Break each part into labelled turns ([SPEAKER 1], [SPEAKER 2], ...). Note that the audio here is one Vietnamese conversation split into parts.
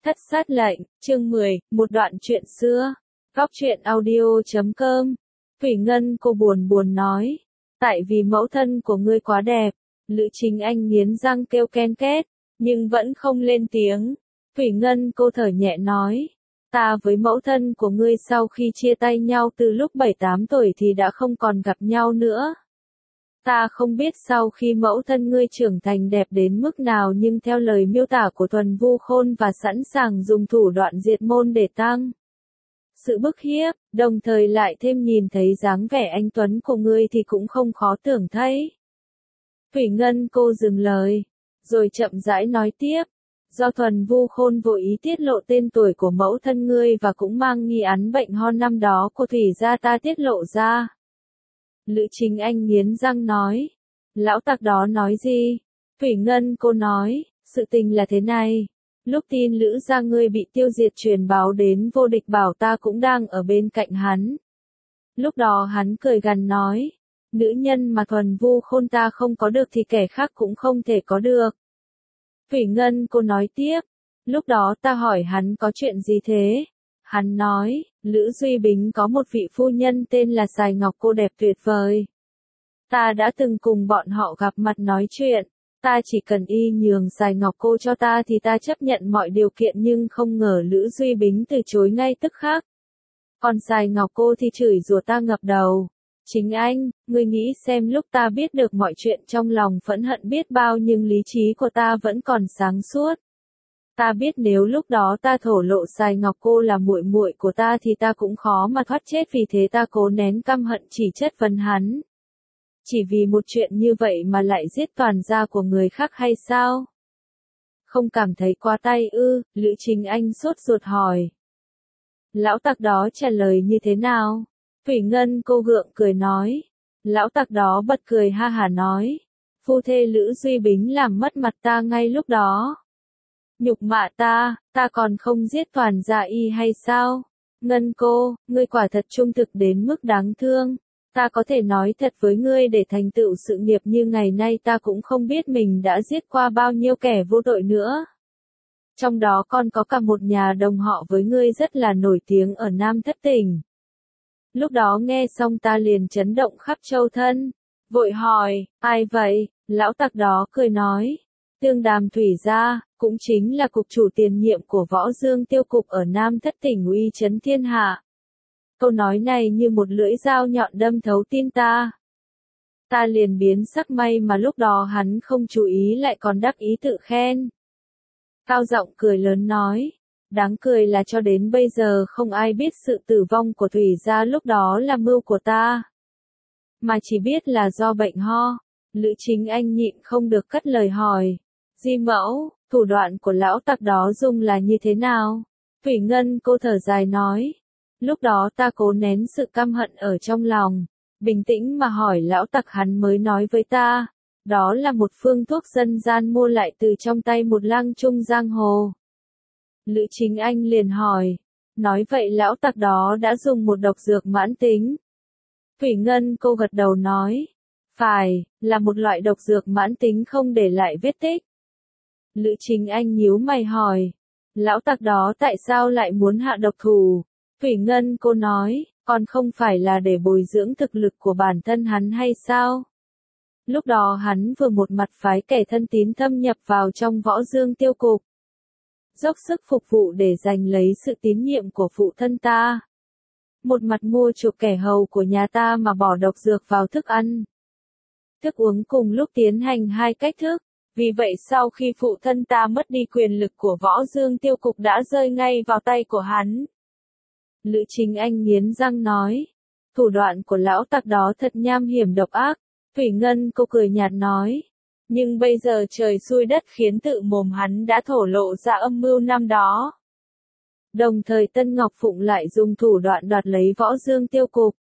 [SPEAKER 1] Thất sát lệnh, chương 10, một đoạn chuyện xưa. Góc truyện audio.com. Thủy Ngân cô buồn buồn nói. Tại vì mẫu thân của ngươi quá đẹp. Lữ Chính Anh nghiến răng kêu ken két, nhưng vẫn không lên tiếng. Thủy Ngân cô thở nhẹ nói. Ta với mẫu thân của ngươi sau khi chia tay nhau từ lúc 7-8 tuổi thì đã không còn gặp nhau nữa. Ta không biết sau khi mẫu thân ngươi trưởng thành đẹp đến mức nào, nhưng theo lời miêu tả của Thuần Vu Khôn và sẵn sàng dùng thủ đoạn diệt môn để tăng sự bức hiếp, đồng thời lại thêm nhìn thấy dáng vẻ anh tuấn của ngươi thì cũng không khó tưởng thấy. Thủy Ngân cô dừng lời, rồi chậm rãi nói tiếp. Do Thuần Vu Khôn vô ý tiết lộ tên tuổi của mẫu thân ngươi và cũng mang nghi án bệnh ho năm đó của Thủy gia ta tiết lộ ra. Lữ Chính Anh nghiến răng nói. Lão tặc đó nói gì? Thủy Ngân cô nói, sự tình là thế này. Lúc tin Lữ gia ngươi bị tiêu diệt truyền báo đến Vô Địch bảo ta cũng đang ở bên cạnh hắn. Lúc đó hắn cười gằn nói, nữ nhân mà Thuần Vu Khôn ta không có được thì kẻ khác cũng không thể có được. Thủy Ngân cô nói tiếp, lúc đó ta hỏi hắn có chuyện gì thế? Hắn nói, Lữ Duy Bính có một vị phu nhân tên là Sài Ngọc cô đẹp tuyệt vời. Ta đã từng cùng bọn họ gặp mặt nói chuyện, ta chỉ cần y nhường Sài Ngọc cô cho ta thì ta chấp nhận mọi điều kiện, nhưng không ngờ Lữ Duy Bính từ chối ngay tức khắc. Còn Sài Ngọc cô thì chửi rủa ta ngập đầu. Chính anh, ngươi nghĩ xem, lúc ta biết được mọi chuyện trong lòng phẫn hận biết bao nhưng lý trí của ta vẫn còn sáng suốt. Ta biết nếu lúc đó ta thổ lộ Sài Ngọc cô là muội muội của ta thì ta cũng khó mà thoát chết, vì thế ta cố nén căm hận chỉ chất vấn hắn. Chỉ vì một chuyện như vậy mà lại giết toàn gia của người khác hay sao? Không cảm thấy quá tay ư? Lữ Chính Anh sốt ruột hỏi. Lão tặc đó trả lời như thế nào? Thủy Ngân cô gượng cười nói. Lão tặc đó bật cười ha hả nói. Phu thê Lữ Duy Bính làm mất mặt ta ngay lúc đó. Nhục mạ ta còn không giết toàn gia y hay sao? Ngân cô, ngươi quả thật trung thực đến mức đáng thương. Ta có thể nói thật với ngươi, để thành tựu sự nghiệp như ngày nay ta cũng không biết mình đã giết qua bao nhiêu kẻ vô tội nữa. Trong đó còn có cả một nhà đồng họ với ngươi rất là nổi tiếng ở Nam Thất Tỉnh. Lúc đó nghe xong ta liền chấn động khắp châu thân. Vội hỏi, ai vậy? Lão tặc đó cười nói. Tương Đàm Thủy gia, cũng chính là cục chủ tiền nhiệm của Võ Dương Tiêu cục ở Nam Thất Tỉnh uy chấn thiên hạ. Câu nói này như một lưỡi dao nhọn đâm thấu tim ta. Ta liền biến sắc, may mà lúc đó hắn không chú ý lại còn đắc ý tự khen. Cao giọng cười lớn nói. Đáng cười là cho đến bây giờ không ai biết sự tử vong của Thủy gia lúc đó là mưu của ta, mà chỉ biết là do bệnh ho. Lữ Chính Anh nhịn không được cất lời hỏi. Di mẫu, thủ đoạn của lão tặc đó dùng là như thế nào? Thủy Ngân cô thở dài nói. Lúc đó ta cố nén sự căm hận ở trong lòng, bình tĩnh mà hỏi lão tặc, hắn mới nói với ta. Đó là một phương thuốc dân gian mua lại từ trong tay một lang trung giang hồ. Lữ Chính Anh liền hỏi. Nói vậy lão tặc đó đã dùng một độc dược mãn tính? Thủy Ngân cô gật đầu nói. Phải, là một loại độc dược mãn tính không để lại vết tích. Lữ Chính Anh nhíu mày hỏi. Lão tặc đó tại sao lại muốn hạ độc thủ? Thủy Ngân cô nói, còn không phải là để bồi dưỡng thực lực của bản thân hắn hay sao? Lúc đó hắn vừa một mặt phái kẻ thân tín thâm nhập vào trong Võ Dương Tiêu cục, dốc sức phục vụ để giành lấy sự tín nhiệm của phụ thân ta. Một mặt mua chuộc kẻ hầu của nhà ta mà bỏ độc dược vào thức ăn, thức uống cùng lúc tiến hành hai cách thức. Vì vậy sau khi phụ thân ta mất đi quyền lực của Võ Dương Tiêu cục đã rơi ngay vào tay của hắn. Lữ Chính Anh nghiến răng nói. Thủ đoạn của lão tặc đó thật nham hiểm độc ác. Thủy Ngân cô cười nhạt nói. Nhưng bây giờ trời xui đất khiến, tự mồm hắn đã thổ lộ ra âm mưu năm đó. Đồng thời Tân Ngọc Phụng lại dùng thủ đoạn đoạt lấy Võ Dương Tiêu cục.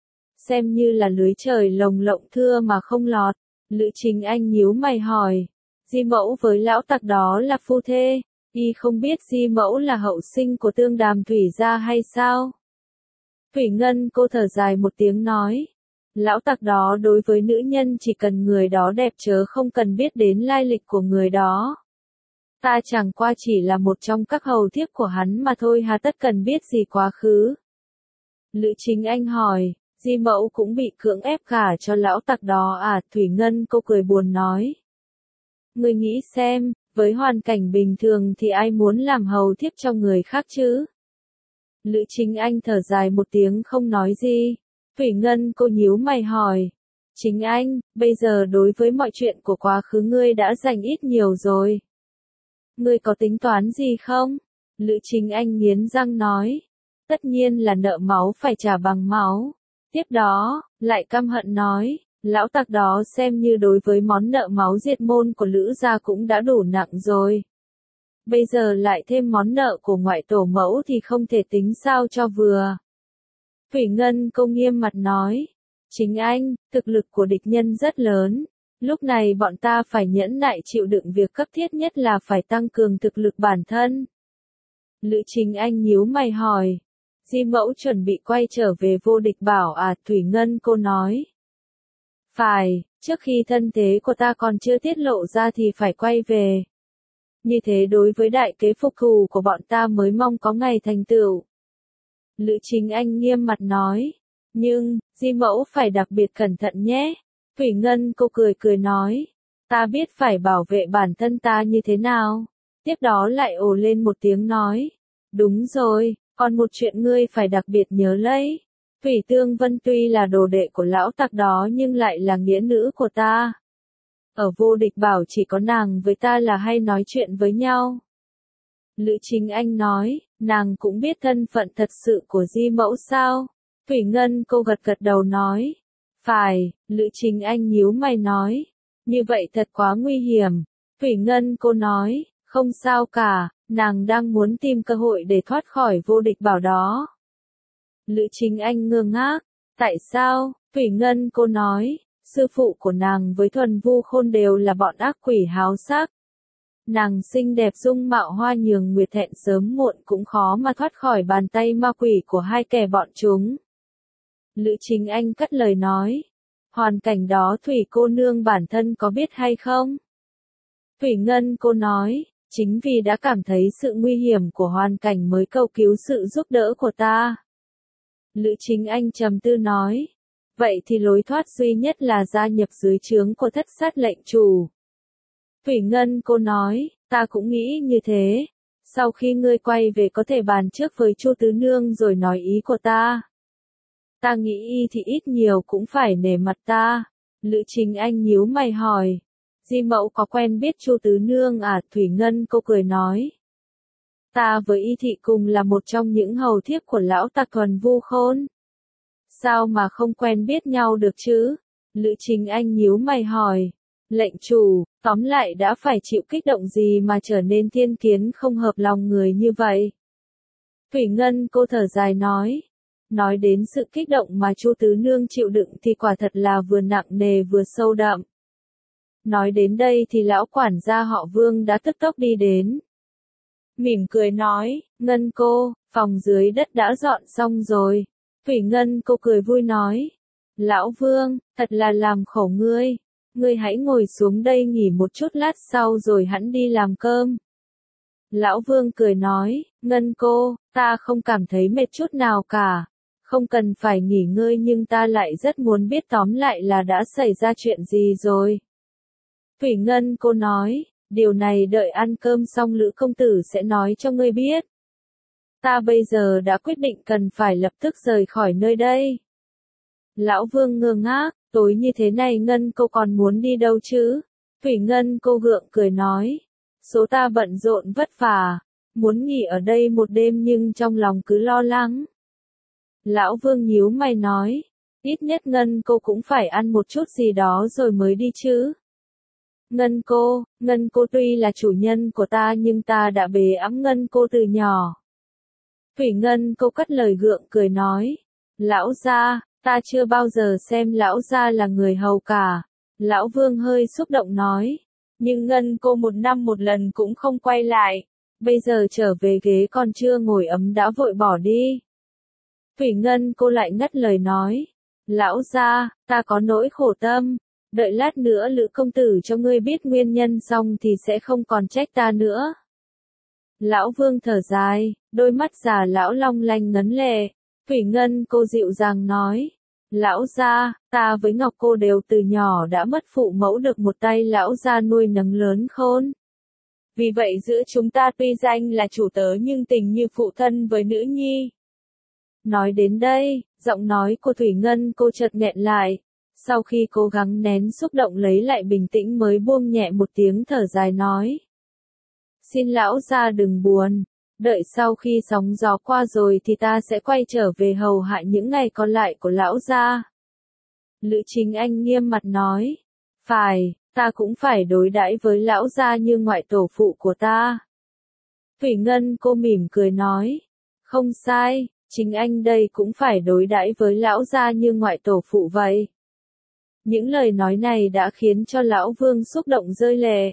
[SPEAKER 1] Xem như là lưới trời lồng lộng thưa mà không lọt. Lữ Chính Anh nhíu mày hỏi. Di mẫu với lão tặc đó là phu thê, y không biết Di mẫu là hậu sinh của Tương Đàm Thủy gia hay sao? Thủy Ngân cô thở dài một tiếng nói. Lão tặc đó đối với nữ nhân chỉ cần người đó đẹp chớ không cần biết đến lai lịch của người đó. Ta chẳng qua chỉ là một trong các hầu thiếp của hắn mà thôi, hà tất cần biết gì quá khứ. Lữ Chính Anh hỏi, Di Mẫu cũng bị cưỡng ép gả cho lão tặc đó à? Thủy Ngân cô cười buồn nói. Ngươi nghĩ xem, với hoàn cảnh bình thường thì ai muốn làm hầu thiếp cho người khác chứ? Lữ Chính Anh thở dài một tiếng không nói gì. Thủy Ngân cô nhíu mày hỏi. Chính Anh, bây giờ đối với mọi chuyện của quá khứ ngươi đã dành ít nhiều rồi. Ngươi có tính toán gì không? Lữ Chính Anh nghiến răng nói. Tất nhiên là nợ máu phải trả bằng máu. Tiếp đó, lại căm hận nói, lão tặc đó xem như đối với món nợ máu diệt môn của Lữ gia cũng đã đủ nặng rồi. Bây giờ lại thêm món nợ của ngoại tổ mẫu thì không thể tính sao cho vừa. Thủy Ngân cô nghiêm mặt nói, Chính Anh, thực lực của địch nhân rất lớn. Lúc này bọn ta phải nhẫn nại chịu đựng việc cấp thiết nhất là phải tăng cường thực lực bản thân. Lữ Chính Anh nhíu mày hỏi. Di Mẫu chuẩn bị quay trở về Vô Địch Bảo à? Thủy Ngân cô nói. Phải, trước khi thân thế của ta còn chưa tiết lộ ra thì phải quay về. Như thế đối với đại kế phục thù của bọn ta mới mong có ngày thành tựu. Lữ Chính Anh nghiêm mặt nói. Nhưng, Di Mẫu phải đặc biệt cẩn thận nhé. Thủy Ngân cô cười nói. Ta biết phải bảo vệ bản thân ta như thế nào. Tiếp đó lại ồ lên một tiếng nói. Đúng rồi. Còn một chuyện ngươi phải đặc biệt nhớ lấy. Thủy Tương Vân tuy là đồ đệ của lão tặc đó nhưng lại là nghĩa nữ của ta. Ở Vô Địch Bảo chỉ có nàng với ta là hay nói chuyện với nhau. Lữ Chính Anh nói, nàng cũng biết thân phận thật sự của Di Mẫu sao? Thủy Ngân cô gật đầu nói. Phải, Lữ Chính Anh nhíu mày nói. Như vậy thật quá nguy hiểm. Thủy Ngân cô nói, không sao cả. Nàng đang muốn tìm cơ hội để thoát khỏi Vô Địch Bảo đó. Lữ Chính Anh ngơ ngác. Tại sao? Thủy Ngân cô nói, sư phụ của nàng với Thuần Vu Khôn đều là bọn ác quỷ háo sắc. Nàng xinh đẹp dung mạo hoa nhường nguyệt, hẹn sớm muộn cũng khó mà thoát khỏi bàn tay ma quỷ của hai kẻ bọn chúng. Lữ Chính Anh cắt lời nói. Hoàn cảnh đó Thủy cô nương bản thân có biết hay không? Thủy Ngân cô nói. Chính vì đã cảm thấy sự nguy hiểm của hoàn cảnh mới cầu cứu sự giúp đỡ của ta. Lữ Chính Anh trầm tư nói. Vậy thì lối thoát duy nhất là gia nhập dưới trướng của Thất Sát lệnh chủ. Thủy Ngân cô nói, ta cũng nghĩ như thế. Sau khi ngươi quay về có thể bàn trước với Chu Tứ Nương rồi nói ý của ta. Ta nghĩ thì ít nhiều cũng phải nể mặt ta. Lữ Chính Anh nhíu mày hỏi. Di Mẫu có quen biết Chu Tứ Nương à? Thủy Ngân cô cười nói. Ta với Y Thị cùng là một trong những hầu thiếp của lão tặc Thuần Vu Khôn. Sao mà không quen biết nhau được chứ? Lữ Chính Anh nhíu mày hỏi. Lệnh chủ, tóm lại đã phải chịu kích động gì mà trở nên thiên kiến không hợp lòng người như vậy? Thủy Ngân cô thở dài nói. Nói đến sự kích động mà Chu Tứ Nương chịu đựng thì quả thật là vừa nặng nề vừa sâu đậm. Nói đến đây thì lão quản gia họ Vương đã tức tốc đi đến. Mỉm cười nói, Ngân cô, phòng dưới đất đã dọn xong rồi. Thủy Ngân cô cười vui nói. Lão Vương, thật là làm khổ ngươi. Ngươi hãy ngồi xuống đây nghỉ một chút lát sau rồi hẵng đi làm cơm. Lão Vương cười nói, Ngân cô, ta không cảm thấy mệt chút nào cả. Không cần phải nghỉ ngơi nhưng ta lại rất muốn biết tóm lại là đã xảy ra chuyện gì rồi. Thủy Ngân cô nói, điều này đợi ăn cơm xong Lữ công tử sẽ nói cho ngươi biết. Ta bây giờ đã quyết định cần phải lập tức rời khỏi nơi đây. Lão Vương ngơ ngác, tối như thế này Ngân cô còn muốn đi đâu chứ? Thủy Ngân cô gượng cười nói, số ta bận rộn vất vả, muốn nghỉ ở đây một đêm nhưng trong lòng cứ lo lắng. Lão Vương nhíu mày nói, ít nhất Ngân cô cũng phải ăn một chút gì đó rồi mới đi chứ. Ngân cô tuy là chủ nhân của ta nhưng ta đã bế ẵm Ngân cô từ nhỏ. Thủy Ngân cô cất lời gượng cười nói, lão gia, ta chưa bao giờ xem lão gia là người hầu cả. Lão Vương hơi xúc động nói, nhưng Ngân cô một năm một lần cũng không quay lại, bây giờ trở về ghế còn chưa ngồi ấm đã vội bỏ đi. Thủy Ngân cô lại ngắt lời nói, lão gia, ta có nỗi khổ tâm. Đợi lát nữa Lữ công tử cho ngươi biết nguyên nhân xong thì sẽ không còn trách ta nữa. Lão Vương thở dài, đôi mắt già lão long lanh ngấn lệ. Thủy Ngân cô dịu dàng nói, lão gia, ta với Ngọc cô đều từ nhỏ đã mất phụ mẫu được một tay lão gia nuôi nấng lớn khôn. Vì vậy giữa chúng ta tuy danh là chủ tớ nhưng tình như phụ thân với nữ nhi. Nói đến đây, giọng nói của Thủy Ngân cô chợt nghẹn lại. Sau khi cố gắng nén xúc động lấy lại bình tĩnh mới buông nhẹ một tiếng thở dài nói. Xin lão gia đừng buồn, đợi sau khi sóng gió qua rồi thì ta sẽ quay trở về hầu hạ những ngày còn lại của lão gia. Lữ Chính Anh nghiêm mặt nói. Phải, ta cũng phải đối đãi với lão gia như ngoại tổ phụ của ta. Thủy Ngân cô mỉm cười nói. Không sai, chính anh đây cũng phải đối đãi với lão gia như ngoại tổ phụ vậy. Những lời nói này đã khiến cho lão Vương xúc động rơi lệ.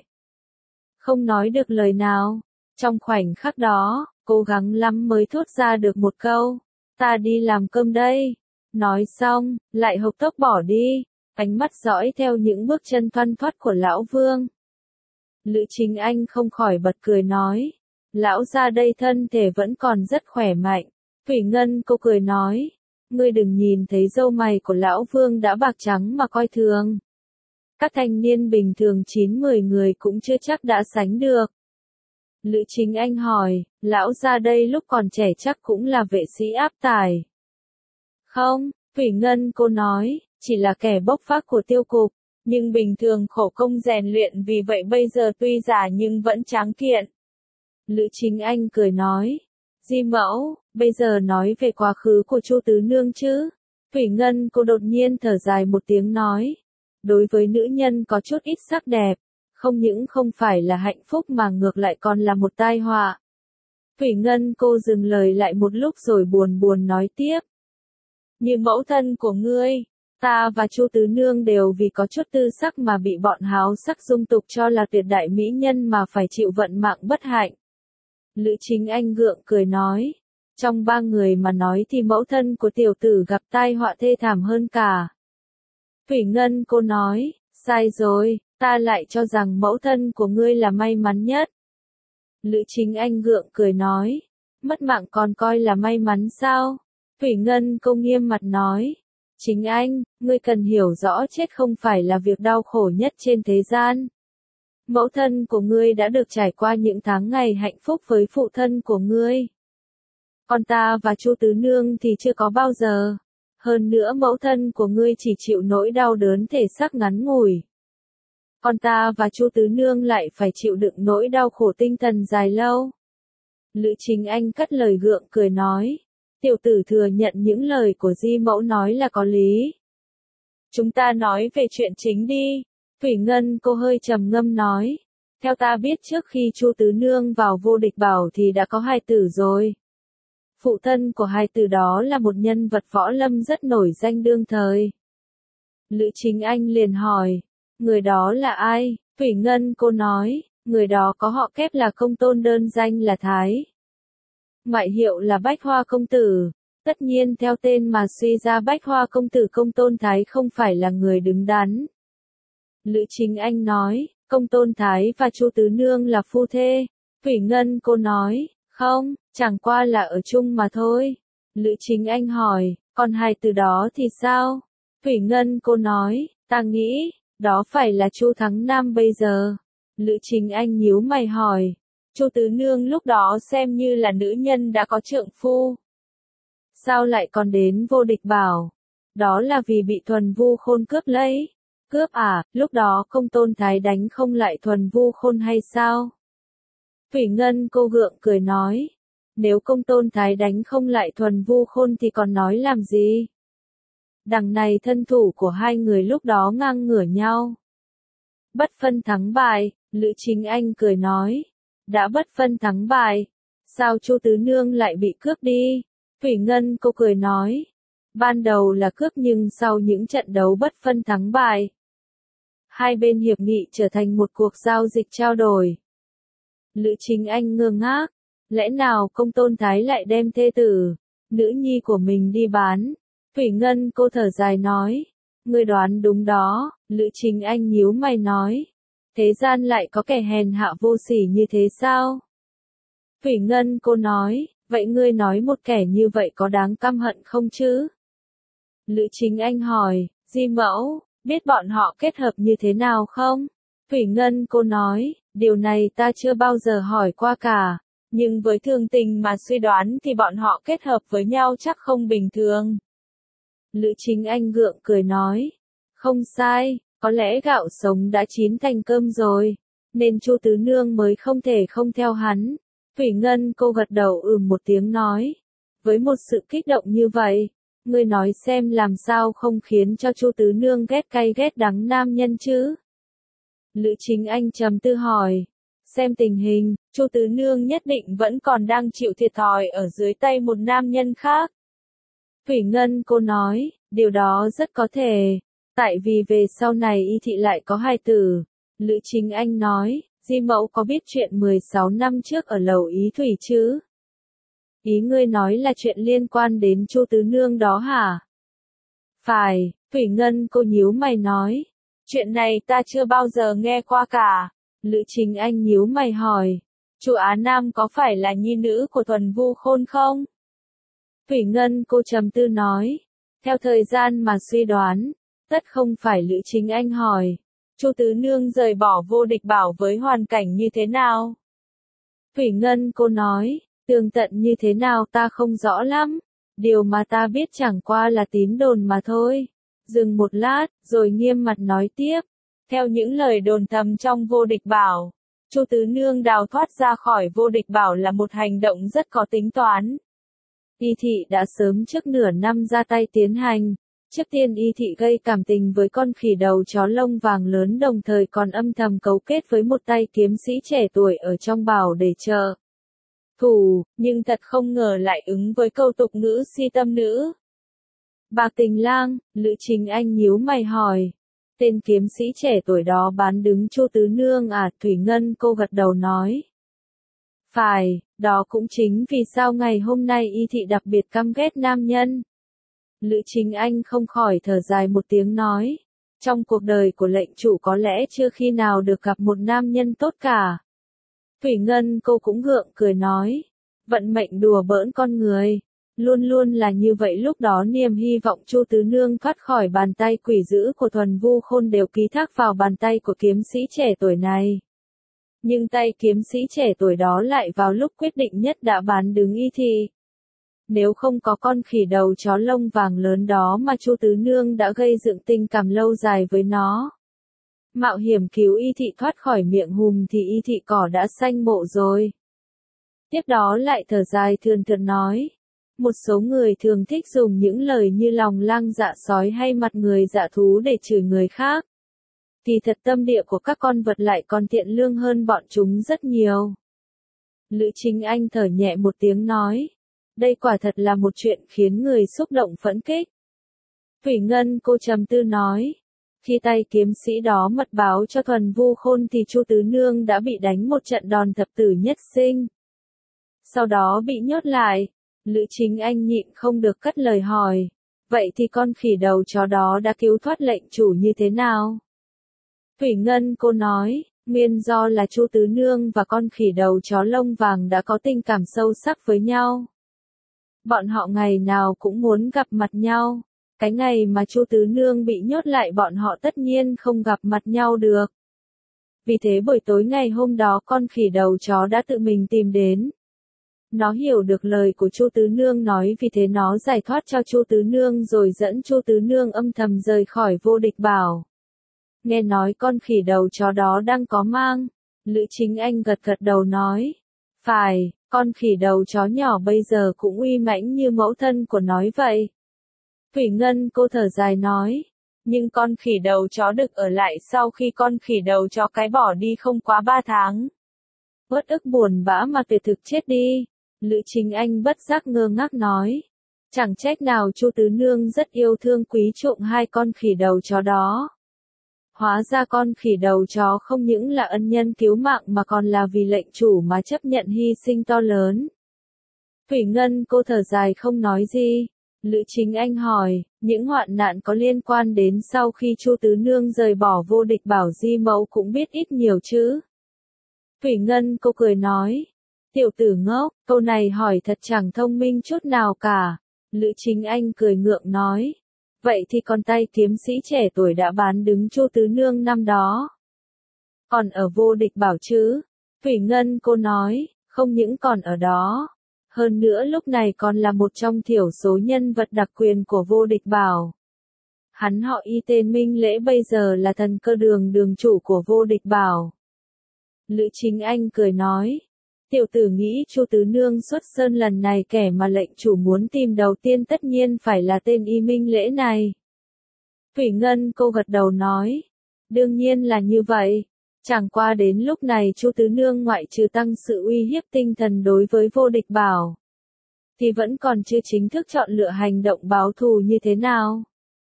[SPEAKER 1] Không nói được lời nào. Trong khoảnh khắc đó, cố gắng lắm mới thốt ra được một câu. Ta đi làm cơm đây. Nói xong, lại hộc tốc bỏ đi. Ánh mắt dõi theo những bước chân thoăn thoắt của lão Vương. Lữ Chính Anh không khỏi bật cười nói. Lão gia đây thân thể vẫn còn rất khỏe mạnh. Thủy Ngân cô cười nói. Ngươi đừng nhìn thấy râu mày của lão Vương đã bạc trắng mà coi thường. Các thanh niên bình thường 9-10 người cũng chưa chắc đã sánh được. Lữ Chính Anh hỏi, lão gia đây lúc còn trẻ chắc cũng là vệ sĩ áp tải. Không, Thủy Ngân cô nói, chỉ là kẻ bốc phác của tiêu cục, nhưng bình thường khổ công rèn luyện vì vậy bây giờ tuy già nhưng vẫn tráng kiện. Lữ Chính Anh cười nói, Di mẫu, bây giờ nói về quá khứ của Chu tứ nương chứ. Thủy Ngân cô đột nhiên thở dài một tiếng nói, đối với nữ nhân có chút ít sắc đẹp, không những không phải là hạnh phúc mà ngược lại còn là một tai họa. Thủy Ngân cô dừng lời lại một lúc rồi buồn buồn nói tiếp. Như mẫu thân của ngươi, ta và Chu tứ nương đều vì có chút tư sắc mà bị bọn háo sắc dung tục cho là tuyệt đại mỹ nhân mà phải chịu vận mạng bất hạnh. Lữ Chính Anh gượng cười nói, trong 3 người mà nói thì mẫu thân của tiểu tử gặp tai họa thê thảm hơn cả. Thủy Ngân cô nói, sai rồi, ta lại cho rằng mẫu thân của ngươi là may mắn nhất. Lữ Chính Anh gượng cười nói, mất mạng còn coi là may mắn sao? Thủy Ngân cô nghiêm mặt nói, Chính Anh, ngươi cần hiểu rõ chết không phải là việc đau khổ nhất trên thế gian. Mẫu thân của ngươi đã được trải qua những tháng ngày hạnh phúc với phụ thân của ngươi. Còn ta và Chu tứ nương thì chưa có bao giờ. Hơn nữa mẫu thân của ngươi chỉ chịu nỗi đau đớn thể xác ngắn ngủi. Còn ta và Chu tứ nương lại phải chịu đựng nỗi đau khổ tinh thần dài lâu. Lữ Chính Anh cất lời gượng cười nói. Tiểu tử thừa nhận những lời của Di mẫu nói là có lý. Chúng ta nói về chuyện chính đi. Thủy Ngân cô hơi trầm ngâm nói. Theo ta biết trước khi Chu tứ nương vào Vô Địch Bảo thì đã có hài tử rồi. Phụ thân của hài tử đó là một nhân vật võ lâm rất nổi danh đương thời. Lữ Chính Anh liền hỏi, người đó là ai? Thủy Ngân cô nói, người đó có họ kép là Công Tôn, đơn danh là Thái. Ngoại hiệu là Bách Hoa Công Tử. Tất nhiên theo tên mà suy ra Bách Hoa Công Tử Công Tôn Thái không phải là người đứng đắn. Lữ Chính Anh nói, Công Tôn Thái và Chu tứ nương là phu thê. Thủy Ngân cô nói, không, chẳng qua là ở chung mà thôi. Lữ Chính Anh hỏi, còn hai từ đó thì sao? Thủy Ngân cô nói, ta nghĩ, đó phải là Chu Thắng Nam bây giờ. Lữ Chính Anh nhíu mày hỏi, Chu tứ nương lúc đó xem như là nữ nhân đã có trượng phu. Sao lại còn đến Vô Địch Bảo? Đó là vì bị Thuần Vu Khôn cướp lấy. Cướp à, lúc đó Công Tôn Thái đánh không lại Thuần Vu Khôn hay sao? Thủy Ngân cô gượng cười nói, nếu Công Tôn Thái đánh không lại Thuần Vu Khôn thì còn nói làm gì? Đằng này thân thủ của hai người lúc đó ngang ngửa nhau. Bất phân thắng bại, Lữ Chính Anh cười nói, đã bất phân thắng bại, sao Chu tứ nương lại bị cướp đi? Thủy Ngân cô cười nói, ban đầu là cướp nhưng sau những trận đấu bất phân thắng bại, hai bên hiệp nghị trở thành một cuộc giao dịch trao đổi. Lữ Chính Anh ngơ ngác, lẽ nào Công Tôn Thái lại đem thê tử, nữ nhi của mình đi bán? Thủy Ngân cô thở dài nói, Ngươi đoán đúng đó, Lữ Chính Anh nhíu mày nói. Thế gian lại có kẻ hèn hạ vô sỉ như thế sao? Thủy Ngân cô nói, vậy ngươi nói một kẻ như vậy có đáng căm hận không chứ? Lữ Chính Anh hỏi, Di Mẫu, biết bọn họ kết hợp như thế nào không? Thủy Ngân cô nói, điều này ta chưa bao giờ hỏi qua cả, nhưng với thường tình mà suy đoán thì bọn họ kết hợp với nhau chắc không bình thường. Lữ Chính Anh gượng cười nói, không sai, có lẽ gạo sống đã chín thành cơm rồi, nên Chu Tứ Nương mới không thể không theo hắn. Thủy Ngân cô gật đầu một tiếng nói, với một sự kích động như vậy, ngươi nói xem làm sao không khiến cho Chu Tứ Nương ghét cay ghét đắng nam nhân chứ? Lữ Chính Anh trầm tư hỏi, xem tình hình, Chu Tứ Nương nhất định vẫn còn đang chịu thiệt thòi ở dưới tay một nam nhân khác. Thủy Ngân cô nói, điều đó rất có thể, tại vì về sau này Y Thị lại có hài tử. Lữ Chính Anh nói, Di Mẫu có biết chuyện 16 năm trước ở lầu Ý Thủy chứ? Ý ngươi nói là chuyện liên quan đến Chu Tứ Nương đó hả? Phải, Thủy Ngân cô nhíu mày nói, chuyện này ta chưa bao giờ nghe qua cả. Lữ Chính Anh nhíu mày hỏi, Chu Á Nam có phải là nhi nữ của Thuần Vu Khôn không? Thủy Ngân cô trầm tư nói, theo thời gian mà suy đoán, tất không phải. Lữ Chính Anh hỏi, Chu Tứ Nương rời bỏ Vô Địch Bảo với hoàn cảnh như thế nào? Thủy Ngân cô nói, tường tận như thế nào ta không rõ lắm, điều mà ta biết chẳng qua là tín đồn mà thôi. Dừng một lát, rồi nghiêm mặt nói tiếp, theo những lời đồn thầm trong Vô Địch Bảo, Chu Tứ Nương đào thoát ra khỏi Vô Địch Bảo là một hành động rất có tính toán. Y Thị đã sớm trước nửa năm ra tay tiến hành. Trước tiên Y Thị gây cảm tình với con khỉ đầu chó lông vàng lớn, đồng thời còn âm thầm cấu kết với một tay kiếm sĩ trẻ tuổi ở trong bảo để trợ thủ, nhưng thật không ngờ lại ứng với câu tục ngữ si tâm nữ. Bạc Tình Lang, Lữ Chính Anh nhíu mày hỏi, tên kiếm sĩ trẻ tuổi đó bán đứng Chu Tứ Nương à? Thủy Ngân cô gật đầu nói, phải, đó cũng chính vì sao ngày hôm nay Y Thị đặc biệt căm ghét nam nhân. Lữ Chính Anh không khỏi thở dài một tiếng nói, trong cuộc đời của lệnh chủ có lẽ chưa khi nào được gặp một nam nhân tốt cả. Thủy Ngân cô cũng gượng cười nói, vận mệnh đùa bỡn con người, luôn luôn là như vậy. Lúc đó niềm hy vọng Chu Tứ Nương thoát khỏi bàn tay quỷ dữ của Thuần Vu Khôn đều ký thác vào bàn tay của kiếm sĩ trẻ tuổi này. Nhưng tay kiếm sĩ trẻ tuổi đó lại vào lúc quyết định nhất đã bán đứng Y Thị. Nếu không có con khỉ đầu chó lông vàng lớn đó mà Chu Tứ Nương đã gây dựng tình cảm lâu dài với nó, mạo hiểm cứu Y Thị thoát khỏi miệng hùm, thì Y Thị cỏ đã xanh mộ rồi. Tiếp đó lại thở dài thườn thượt nói, một số người thường thích dùng những lời như lòng lang dạ sói hay mặt người dạ thú để chửi người khác. Thì thật tâm địa của các con vật lại còn thiện lương hơn bọn chúng rất nhiều. Lữ Chính Anh thở nhẹ một tiếng nói, đây quả thật là một chuyện khiến người xúc động phẫn kích. Thủy Ngân cô trầm tư nói, khi tay kiếm sĩ đó mật báo cho Thuần Vu Khôn thì Chu Tứ Nương đã bị đánh một trận đòn thập tử nhất sinh. Sau đó bị nhốt lại. Lữ Chính Anh nhịn không được cất lời hỏi, vậy thì con khỉ đầu chó đó đã cứu thoát lệnh chủ như thế nào? Thủy Ngân cô nói, nguyên do là Chu Tứ Nương và con khỉ đầu chó lông vàng đã có tình cảm sâu sắc với nhau. Bọn họ ngày nào cũng muốn gặp mặt nhau. Cái ngày mà Chu Tứ Nương bị nhốt lại bọn họ tất nhiên không gặp mặt nhau được. Vì thế buổi tối ngày hôm đó con khỉ đầu chó đã tự mình tìm đến. Nó hiểu được lời của Chu Tứ Nương nói, vì thế nó giải thoát cho Chu Tứ Nương rồi dẫn Chu Tứ Nương âm thầm rời khỏi Vô Địch Bảo. Nghe nói con khỉ đầu chó đó đang có mang. Lữ Chính Anh gật gật đầu nói, phải, con khỉ đầu chó nhỏ bây giờ cũng uy mãnh như mẫu thân của nó vậy. Thủy Ngân cô thở dài nói, nhưng con khỉ đầu chó được ở lại sau khi con khỉ đầu chó cái bỏ đi không quá 3 tháng. Uất ức buồn bã mà tuyệt thực chết đi. Lữ Chính Anh bất giác ngơ ngác nói, chẳng trách nào Chu Tứ Nương rất yêu thương quý trọng hai con khỉ đầu chó đó. Hóa ra con khỉ đầu chó không những là ân nhân cứu mạng mà còn là vì lệnh chủ mà chấp nhận hy sinh to lớn. Thủy Ngân cô thở dài không nói gì. Lữ Chính Anh hỏi, những hoạn nạn có liên quan đến sau khi Chu Tứ Nương rời bỏ Vô Địch Bảo Di mẫu cũng biết ít nhiều chứ. Thủy Ngân cô cười nói, tiểu tử ngốc, câu này hỏi thật chẳng thông minh chút nào cả. Lữ Chính Anh cười ngượng nói, vậy thì con tay kiếm sĩ trẻ tuổi đã bán đứng Chu Tứ Nương năm đó. Còn ở Vô Địch Bảo chứ? Thủy Ngân cô nói, không những còn ở đó. Hơn nữa lúc này còn là một trong thiểu số nhân vật đặc quyền của Vô Địch Bảo. Hắn họ Y tên Minh Lễ bây giờ là thần cơ đường đường chủ của Vô Địch Bảo. Lữ Chính Anh cười nói, tiểu tử nghĩ Chu Tứ Nương xuất sơn lần này kẻ mà lệnh chủ muốn tìm đầu tiên tất nhiên phải là tên Y Minh Lễ này. Thủy Ngân cô gật đầu nói, đương nhiên là như vậy. Chẳng qua đến lúc này Chu Tứ Nương ngoại trừ tăng sự uy hiếp tinh thần đối với Vô Địch Bảo, thì vẫn còn chưa chính thức chọn lựa hành động báo thù như thế nào.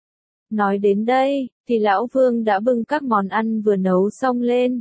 [SPEAKER 1] Nói đến đây, thì Lão Vương đã bưng các món ăn vừa nấu xong lên.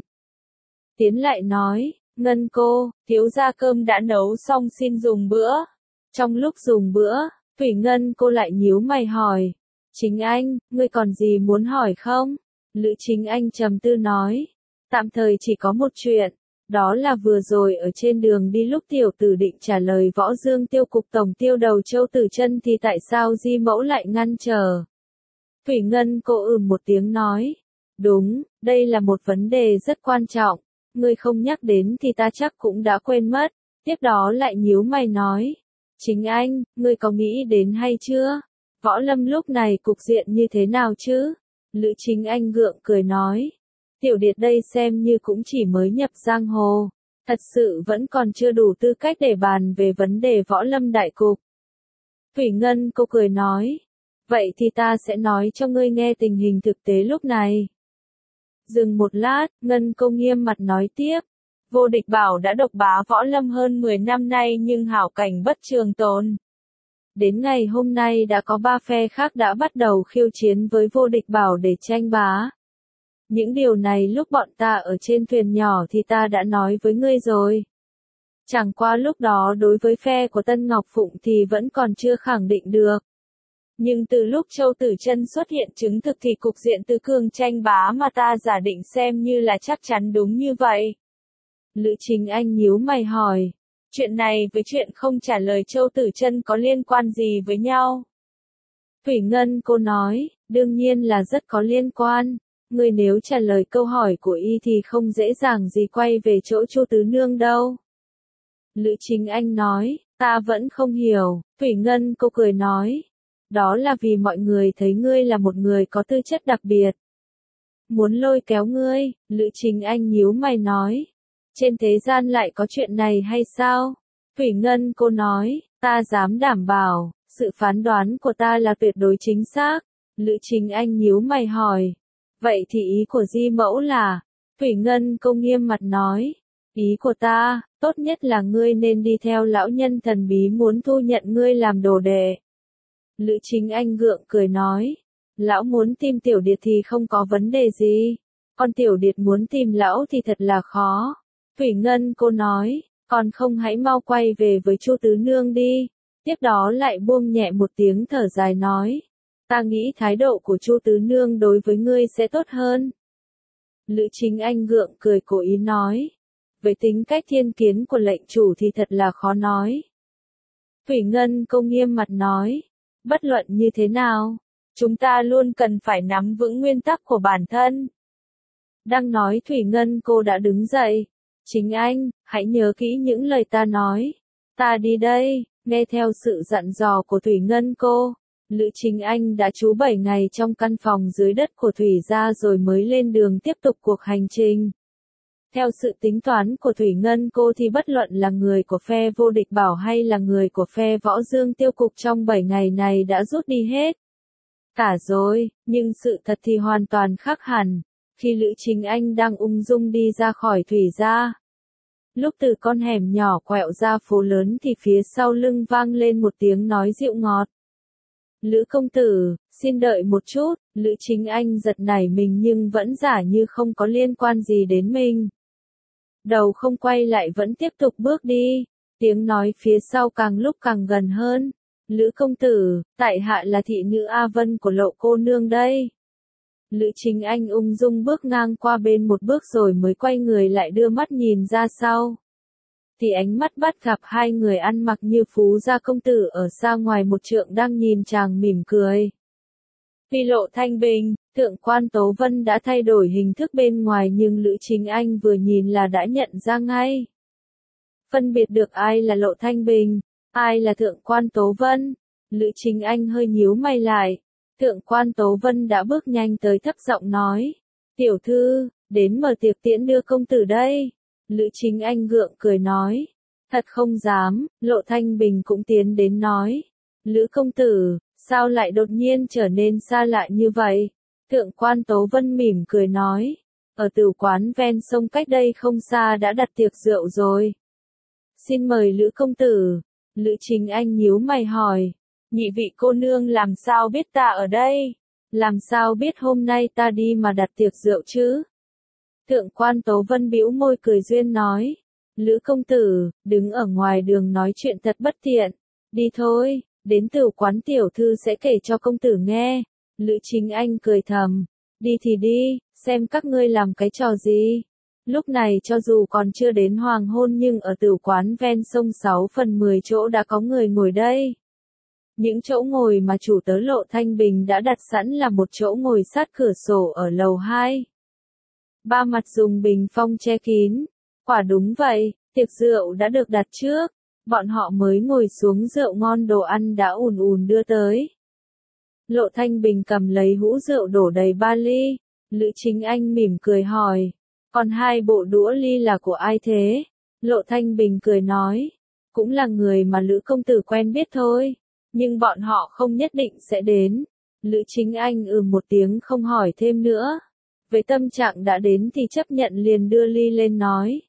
[SPEAKER 1] Tiến lại nói, Ngân cô, thiếu gia cơm đã nấu xong xin dùng bữa. Trong lúc dùng bữa, Thủy Ngân cô lại nhíu mày hỏi, Chính Anh, ngươi còn gì muốn hỏi không? Lữ Chính Anh trầm tư nói, tạm thời chỉ có một chuyện, đó là vừa rồi ở trên đường đi lúc tiểu tử định trả lời Võ Dương Tiêu cục tổng tiêu đầu Châu Tử Chân thì tại sao Di mẫu lại ngăn trở? Thủy Ngân cô một tiếng nói, đúng, đây là một vấn đề rất quan trọng, ngươi không nhắc đến thì ta chắc cũng đã quên mất. Tiếp đó lại nhíu mày nói, Chính Anh, ngươi có nghĩ đến hay chưa? Võ Lâm lúc này cục diện như thế nào chứ? Lữ Chính Anh gượng cười nói, tiểu điệt đây xem như cũng chỉ mới nhập giang hồ, thật sự vẫn còn chưa đủ tư cách để bàn về vấn đề Võ Lâm đại cục. Thủy Ngân cô cười nói, vậy thì ta sẽ nói cho ngươi nghe tình hình thực tế lúc này. Dừng một lát, Ngân cô nghiêm mặt nói tiếp, Vô Địch Bảo đã độc bá Võ Lâm hơn 10 năm nay nhưng hảo cảnh bất trường tồn. Đến ngày hôm nay đã có 3 phe khác đã bắt đầu khiêu chiến với Vô Địch Bảo để tranh bá. Những điều này lúc bọn ta ở trên thuyền nhỏ thì ta đã nói với ngươi rồi. Chẳng qua lúc đó đối với phe của Tân Ngọc Phụng thì vẫn còn chưa khẳng định được. Nhưng từ lúc Châu Tử Chân xuất hiện chứng thực thì cục diện tứ cường tranh bá mà ta giả định xem như là chắc chắn đúng như vậy. Lữ Chính Anh nhíu mày hỏi, chuyện này với chuyện không trả lời Châu Tử Chân có liên quan gì với nhau? Thủy Ngân cô nói, đương nhiên là rất có liên quan. Ngươi nếu trả lời câu hỏi của y thì không dễ dàng gì quay về chỗ Chu Tứ Nương đâu. Lữ Chính Anh nói, ta vẫn không hiểu. Thủy Ngân cô cười nói, đó là vì mọi người thấy ngươi là một người có tư chất đặc biệt. Muốn lôi kéo ngươi. Lữ Chính Anh nhíu mày nói, trên thế gian lại có chuyện này hay sao? Thủy Ngân cô nói, ta dám đảm bảo, sự phán đoán của ta là tuyệt đối chính xác. Lữ Chính Anh nhíu mày hỏi, vậy thì ý của Di mẫu là? Thủy Ngân cô nghiêm mặt nói, ý của ta, tốt nhất là ngươi nên đi theo lão nhân thần bí muốn thu nhận ngươi làm đồ đệ. Lữ Chính Anh gượng cười nói, lão muốn tìm tiểu điệt thì không có vấn đề gì, còn tiểu điệt muốn tìm lão thì thật là khó. Thủy Ngân cô nói, còn không hãy mau quay về với Chu Tứ Nương đi. Tiếp đó lại buông nhẹ một tiếng thở dài nói, ta nghĩ thái độ của Chu Tứ Nương đối với ngươi sẽ tốt hơn. Lữ Chính Anh gượng cười cố ý nói, với tính cách thiên kiến của lệnh chủ thì thật là khó nói. Thủy Ngân cô nghiêm mặt nói, bất luận như thế nào, chúng ta luôn cần phải nắm vững nguyên tắc của bản thân. Đang nói Thủy Ngân cô đã đứng dậy, Chính Anh, hãy nhớ kỹ những lời ta nói, ta đi đây. Nghe theo sự dặn dò của Thủy Ngân cô, Lữ Chính Anh đã trú 7 ngày trong căn phòng dưới đất của Thủy gia rồi mới lên đường tiếp tục cuộc hành trình. Theo sự tính toán của Thủy Ngân cô thì bất luận là người của phe Vô Địch Bảo hay là người của phe Võ Dương Tiêu cục trong 7 ngày này đã rút đi hết. Cả rồi, nhưng sự thật thì hoàn toàn khác hẳn. Khi Lữ Chính Anh đang ung dung đi ra khỏi Thủy gia, lúc từ con hẻm nhỏ quẹo ra phố lớn thì phía sau lưng vang lên một tiếng nói dịu ngọt. Lữ công tử, xin đợi một chút. Lữ Chính Anh giật nảy mình nhưng vẫn giả như không có liên quan gì đến mình. Đầu không quay lại vẫn tiếp tục bước đi. Tiếng nói phía sau càng lúc càng gần hơn. Lữ công tử, tại hạ là thị nữ A Vân của Lộ cô nương đây. Lữ Chính Anh ung dung bước ngang qua bên một bước rồi mới quay người lại đưa mắt nhìn ra sau. Thì ánh mắt bắt gặp hai người ăn mặc như phú gia công tử ở xa ngoài một trượng đang nhìn chàng mỉm cười. Vì Lộ Thanh Bình, thượng quan Tố Vân đã thay đổi hình thức bên ngoài nhưng Lữ Chính Anh vừa nhìn là đã nhận ra ngay. Phân biệt được ai là Lộ Thanh Bình, ai là thượng quan Tố Vân, Lữ Chính Anh hơi nhíu mày lại. Thượng quan Tố Vân đã bước nhanh tới thấp giọng nói. Tiểu thư, đến mở tiệc tiễn đưa công tử đây. Lữ Chính Anh gượng cười nói. Thật không dám, Lộ Thanh Bình cũng tiến đến nói. Lữ công tử, sao lại đột nhiên trở nên xa lạ như vậy? Thượng quan Tố Vân mỉm cười nói. Ở tửu quán ven sông cách đây không xa đã đặt tiệc rượu rồi. Xin mời Lữ công tử. Lữ Chính Anh nhíu mày hỏi. Nhị vị cô nương làm sao biết ta ở đây? Làm sao biết hôm nay ta đi mà đặt tiệc rượu chứ? Thượng quan Tố Vân bĩu môi cười duyên nói. Lữ công tử, đứng ở ngoài đường nói chuyện thật bất tiện. Đi thôi, đến tửu quán tiểu thư sẽ kể cho công tử nghe. Lữ Chính Anh cười thầm. Đi thì đi, xem các ngươi làm cái trò gì. Lúc này cho dù còn chưa đến hoàng hôn nhưng ở tửu quán ven sông 6/10 chỗ đã có người ngồi đây. Những chỗ ngồi mà chủ tớ Lộ Thanh Bình đã đặt sẵn là một chỗ ngồi sát cửa sổ ở lầu 2. Ba mặt dùng bình phong che kín. Quả đúng vậy, tiệc rượu đã được đặt trước. Bọn họ mới ngồi xuống rượu ngon đồ ăn đã ùn ùn đưa tới. Lộ Thanh Bình cầm lấy hũ rượu đổ đầy 3 ly. Lữ Chính Anh mỉm cười hỏi. Còn 2 bộ đũa ly là của ai thế? Lộ Thanh Bình cười nói. Cũng là người mà Lữ công tử quen biết thôi. Nhưng bọn họ không nhất định sẽ đến. Lữ Chính Anh một tiếng không hỏi thêm nữa. Với tâm trạng đã đến thì chấp nhận liền đưa ly lên nói.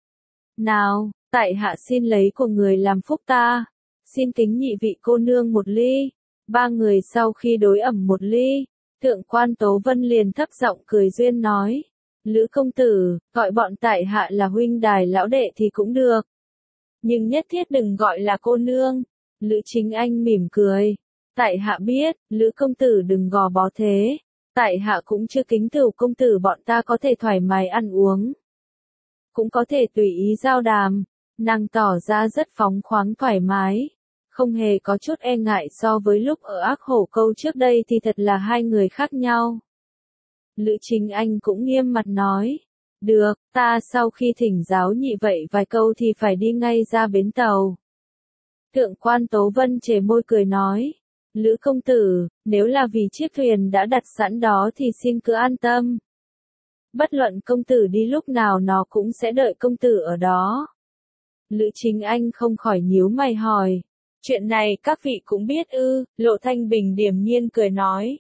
[SPEAKER 1] Nào, tại hạ xin lấy của người làm phúc ta. Xin kính nhị vị cô nương một ly. 3 người sau khi đối ẩm một ly. Thượng quan Tố Vân liền thấp giọng cười duyên nói. Lữ công tử, gọi bọn tại hạ là huynh đài lão đệ thì cũng được. Nhưng nhất thiết đừng gọi là cô nương. Lữ Chính Anh mỉm cười. Tại hạ biết, Lữ công tử đừng gò bó thế. Tại hạ cũng chưa kính tửu công tử bọn ta có thể thoải mái ăn uống. Cũng có thể tùy ý giao đàm. Nàng tỏ ra rất phóng khoáng thoải mái. Không hề có chút e ngại so với lúc ở Ác Hổ Câu trước đây thì thật là hai người khác nhau. Lữ Chính Anh cũng nghiêm mặt nói. Được, ta sau khi thỉnh giáo nhị vậy vài câu thì phải đi ngay ra bến tàu. Thượng quan Tố Vân chề môi cười nói. Lữ công tử, nếu là vì chiếc thuyền đã đặt sẵn đó thì xin cứ an tâm. Bất luận công tử đi lúc nào nó cũng sẽ đợi công tử ở đó. Lữ Chính Anh không khỏi nhíu mày hỏi. Chuyện này các vị cũng biết ư? Lộ Thanh Bình điềm nhiên cười nói.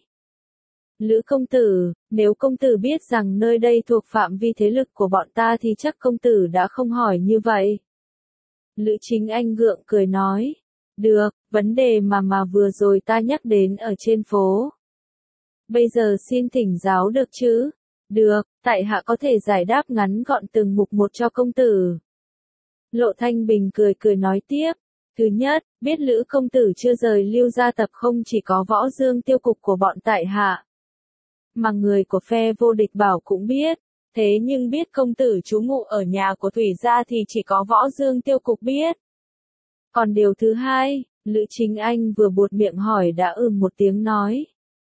[SPEAKER 1] Lữ công tử, nếu công tử biết rằng nơi đây thuộc phạm vi thế lực của bọn ta thì chắc công tử đã không hỏi như vậy. Lữ Chính Anh gượng cười nói. Được, vấn đề mà vừa rồi ta nhắc đến ở trên phố. Bây giờ xin thỉnh giáo được chứ? Được, tại hạ có thể giải đáp ngắn gọn từng mục một cho công tử. Lộ Thanh Bình cười nói tiếp. Thứ nhất, biết Lữ công tử chưa rời Lưu gia tập không chỉ có Võ Dương tiêu cục của bọn tại hạ. Mà người của phe vô địch bảo cũng biết. Thế nhưng biết công tử trú ngụ ở nhà của Thủy gia thì chỉ có Võ Dương tiêu cục biết. Còn điều thứ hai, Lữ Chính Anh vừa buột miệng hỏi đã một tiếng nói.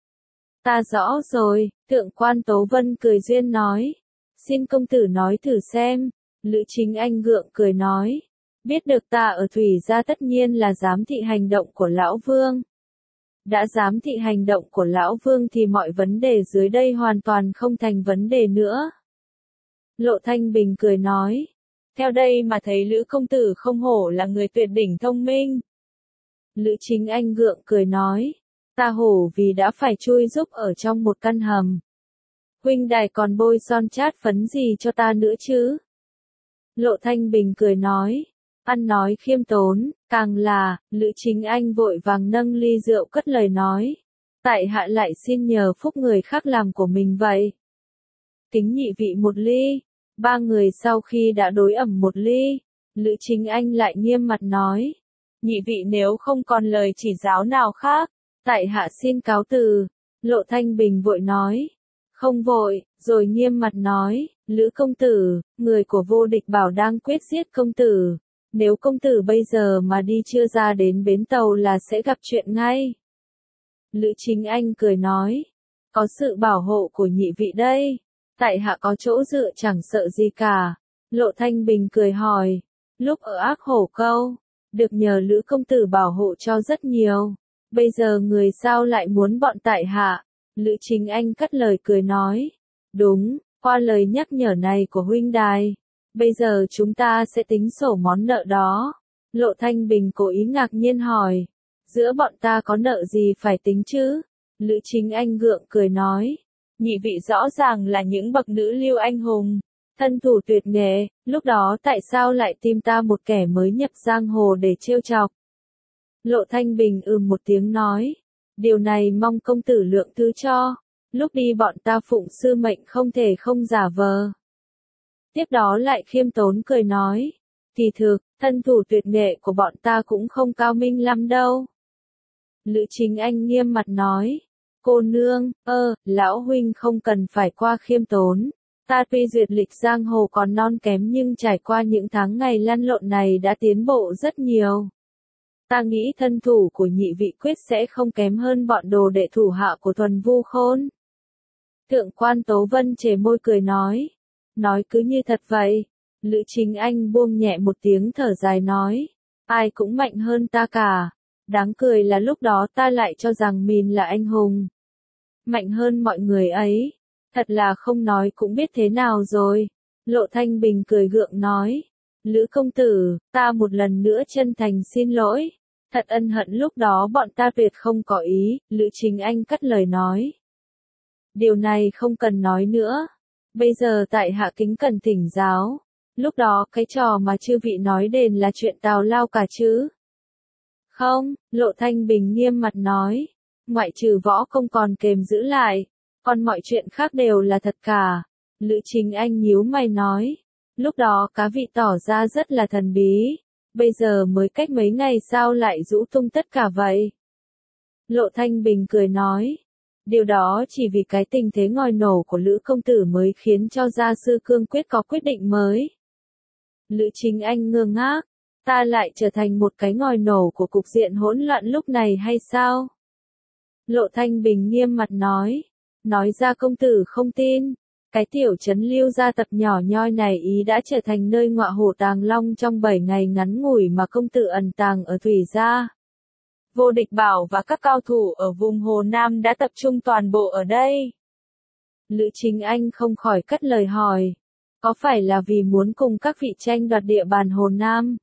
[SPEAKER 1] Ta rõ rồi, thượng quan Tố Vân cười duyên nói. Xin công tử nói thử xem. Lữ Chính Anh gượng cười nói. Biết được ta ở Thủy gia tất nhiên là giám thị hành động của Lão Vương. Đã giám thị hành động của Lão Vương thì mọi vấn đề dưới đây hoàn toàn không thành vấn đề nữa. Lộ Thanh Bình cười nói. Theo đây mà thấy Lữ công tử không hổ là người tuyệt đỉnh thông minh. Lữ Chính Anh gượng cười nói. Ta hổ vì đã phải chui giúp ở trong một căn hầm. Huynh đài còn bôi son chát phấn gì cho ta nữa chứ? Lộ Thanh Bình cười nói. Ăn nói khiêm tốn, càng là, Lữ Chính Anh vội vàng nâng ly rượu cất lời nói. Tại hạ lại xin nhờ phúc người khác làm của mình vậy. Kính nhị vị một ly. 3 người sau khi đã đối ẩm một ly, Lữ Chính Anh lại nghiêm mặt nói. nhị vị nếu không còn lời chỉ giáo nào khác, tại hạ xin cáo từ. Lộ Thanh Bình vội nói. Không vội, rồi nghiêm mặt nói, Lữ công tử, người của Vô Địch Bảo đang quyết giết công tử. Nếu công tử bây giờ mà đi chưa ra đến bến tàu là sẽ gặp chuyện ngay. Lữ Chính Anh cười nói, có sự bảo hộ của nhị vị đây, tại hạ có chỗ dựa chẳng sợ gì cả. Lộ Thanh Bình cười hỏi, lúc ở Ác Hổ Câu, được nhờ Lữ công tử bảo hộ cho rất nhiều, bây giờ người sao lại muốn bọn tại hạ? Lữ Chính Anh cắt lời cười nói, đúng, qua lời nhắc nhở này của huynh đài, bây giờ chúng ta sẽ tính sổ món nợ đó. Lộ Thanh Bình cố ý ngạc nhiên hỏi, giữa bọn ta có nợ gì phải tính chứ? Lữ Chính Anh gượng cười nói, nhị vị rõ ràng là những bậc nữ lưu anh hùng, thân thủ tuyệt nghệ, lúc đó tại sao lại tìm ta một kẻ mới nhập giang hồ để trêu chọc? Lộ Thanh Bình một tiếng nói, điều này mong công tử lượng thứ cho, lúc đi bọn ta phụng sư mệnh không thể không giả vờ. Tiếp đó lại khiêm tốn cười nói, kỳ thực, thân thủ tuyệt nghệ của bọn ta cũng không cao minh lắm đâu. Lữ Chính Anh nghiêm mặt nói, cô nương, lão huynh không cần phải qua khiêm tốn. Ta tuy duyệt lịch giang hồ còn non kém nhưng trải qua những tháng ngày lăn lộn này đã tiến bộ rất nhiều. Ta nghĩ thân thủ của nhị vị quyết sẽ không kém hơn bọn đồ đệ thủ hạ của Thuần Vu Khôn. Thượng quan Tố Vân chề môi cười nói cứ như thật vậy. Lữ Chính Anh buông nhẹ một tiếng thở dài nói, ai cũng mạnh hơn ta cả. Đáng cười là lúc đó ta lại cho rằng mình là anh hùng. Mạnh hơn mọi người ấy. Thật là không nói cũng biết thế nào rồi. Lộ Thanh Bình cười gượng nói, Lữ công tử, ta một lần nữa chân thành xin lỗi. Thật ân hận lúc đó bọn ta tuyệt không có ý. Lữ Chính Anh cắt lời nói, điều này không cần nói nữa. Bây giờ tại hạ kính cần thỉnh giáo. Lúc đó cái trò mà chư vị nói đền là chuyện tào lao cả chứ? Không, Lộ Thanh Bình nghiêm mặt nói, ngoại trừ võ công còn kềm giữ lại, còn mọi chuyện khác đều là thật cả. Lữ Chính Anh nhíu mày nói, lúc đó cá vị tỏ ra rất là thần bí, bây giờ mới cách mấy ngày sao lại rũ tung tất cả vậy? Lộ Thanh Bình cười nói, điều đó chỉ vì cái tình thế ngòi nổ của Lữ công tử mới khiến cho gia sư cương quyết có quyết định mới. Lữ Chính Anh ngơ ngác, ta lại trở thành một cái ngòi nổ của cục diện hỗn loạn lúc này hay sao? Lộ Thanh Bình nghiêm mặt nói ra công tử không tin, cái tiểu trấn Lưu gia tập nhỏ nhoi này ý đã trở thành nơi ngọa hổ tàng long trong 7 ngày ngắn ngủi mà công tử ẩn tàng ở Thủy gia. Vô Địch Bảo và các cao thủ ở vùng Hồ Nam đã tập trung toàn bộ ở đây. Lữ Chính Anh không khỏi cất lời hỏi, có phải là vì muốn cùng các vị tranh đoạt địa bàn Hồ Nam?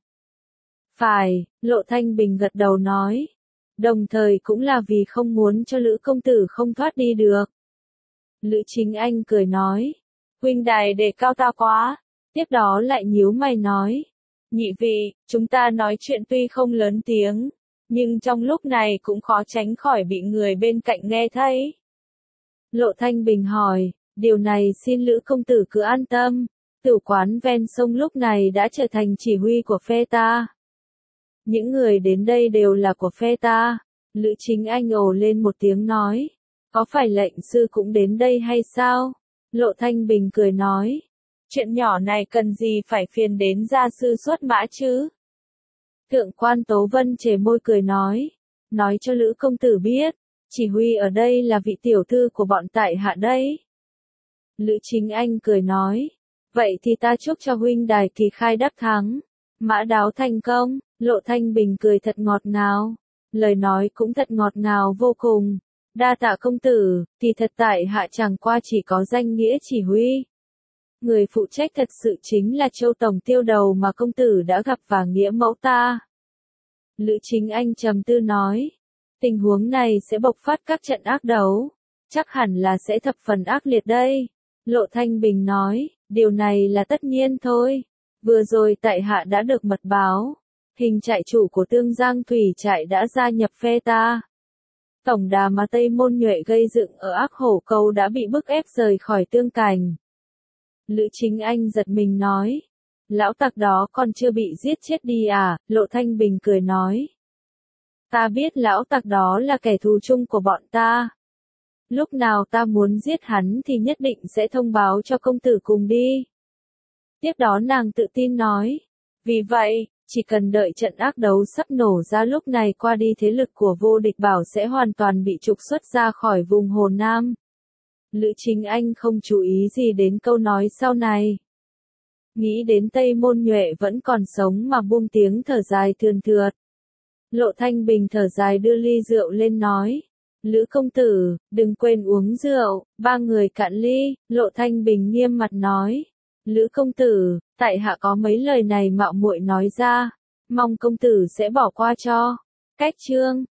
[SPEAKER 1] Phải, Lộ Thanh Bình gật đầu nói, đồng thời cũng là vì không muốn cho Lữ công tử không thoát đi được. Lữ Chính Anh cười nói, huynh đài đề cao ta quá. Tiếp đó lại nhíu mày nói, nhị vị, chúng ta nói chuyện tuy không lớn tiếng, nhưng trong lúc này cũng khó tránh khỏi bị người bên cạnh nghe thấy. Lộ Thanh Bình hỏi, điều này xin Lữ công tử cứ an tâm, tử quán ven sông lúc này đã trở thành chỉ huy của phe ta. Những người đến đây đều là của phe ta. Lữ Chính Anh ồ lên một tiếng nói, có phải lệnh sư cũng đến đây hay sao? Lộ Thanh Bình cười nói, chuyện nhỏ này cần gì phải phiền đến gia sư xuất mã chứ? Thượng quan Tố Vân chề môi cười nói cho Lữ công tử biết, chỉ huy ở đây là vị tiểu thư của bọn tại hạ đây. Lữ Chính Anh cười nói, vậy thì ta chúc cho huynh đài kỳ khai đắc thắng, mã đáo thành công. Lộ Thanh Bình cười thật ngọt ngào, lời nói cũng thật ngọt ngào vô cùng. Đa tạ công tử, thì thật tại hạ chẳng qua chỉ có danh nghĩa chỉ huy. Người phụ trách thật sự chính là Châu Tổng Tiêu Đầu mà công tử đã gặp và nghĩa mẫu ta. Lữ Chính Anh trầm tư nói, tình huống này sẽ bộc phát các trận ác đấu, chắc hẳn là sẽ thập phần ác liệt đây. Lộ Thanh Bình nói, điều này là tất nhiên thôi. Vừa rồi tại hạ đã được mật báo, hình trại chủ của Tương Giang Thủy trại đã gia nhập phe ta. Tổng đà mà Tây Môn Nhuệ gây dựng ở Ác Hổ Câu đã bị bức ép rời khỏi Tương Cảnh. Lữ Chính Anh giật mình nói, Lão tặc đó còn chưa bị giết chết đi à, Lộ Thanh Bình cười nói. Ta biết lão tặc đó là kẻ thù chung của bọn ta. Lúc nào ta muốn giết hắn thì nhất định sẽ thông báo cho công tử cùng đi. Tiếp đó nàng tự tin nói. Vì vậy, chỉ cần đợi trận ác đấu sắp nổ ra lúc này qua đi thế lực của Vô Địch Bảo sẽ hoàn toàn bị trục xuất ra khỏi vùng Hồ Nam. Lữ Chính Anh không chú ý gì đến câu nói sau này. Nghĩ đến Tây Môn Nhuệ vẫn còn sống mà buông tiếng thở dài thườn thượt. Lộ Thanh Bình thở dài đưa ly rượu lên nói. Lữ công tử, đừng quên uống rượu, ba người cạn ly, Lộ Thanh Bình nghiêm mặt nói. Lữ công tử, tại hạ có mấy lời này mạo muội nói ra, mong công tử sẽ bỏ qua cho. Cách chương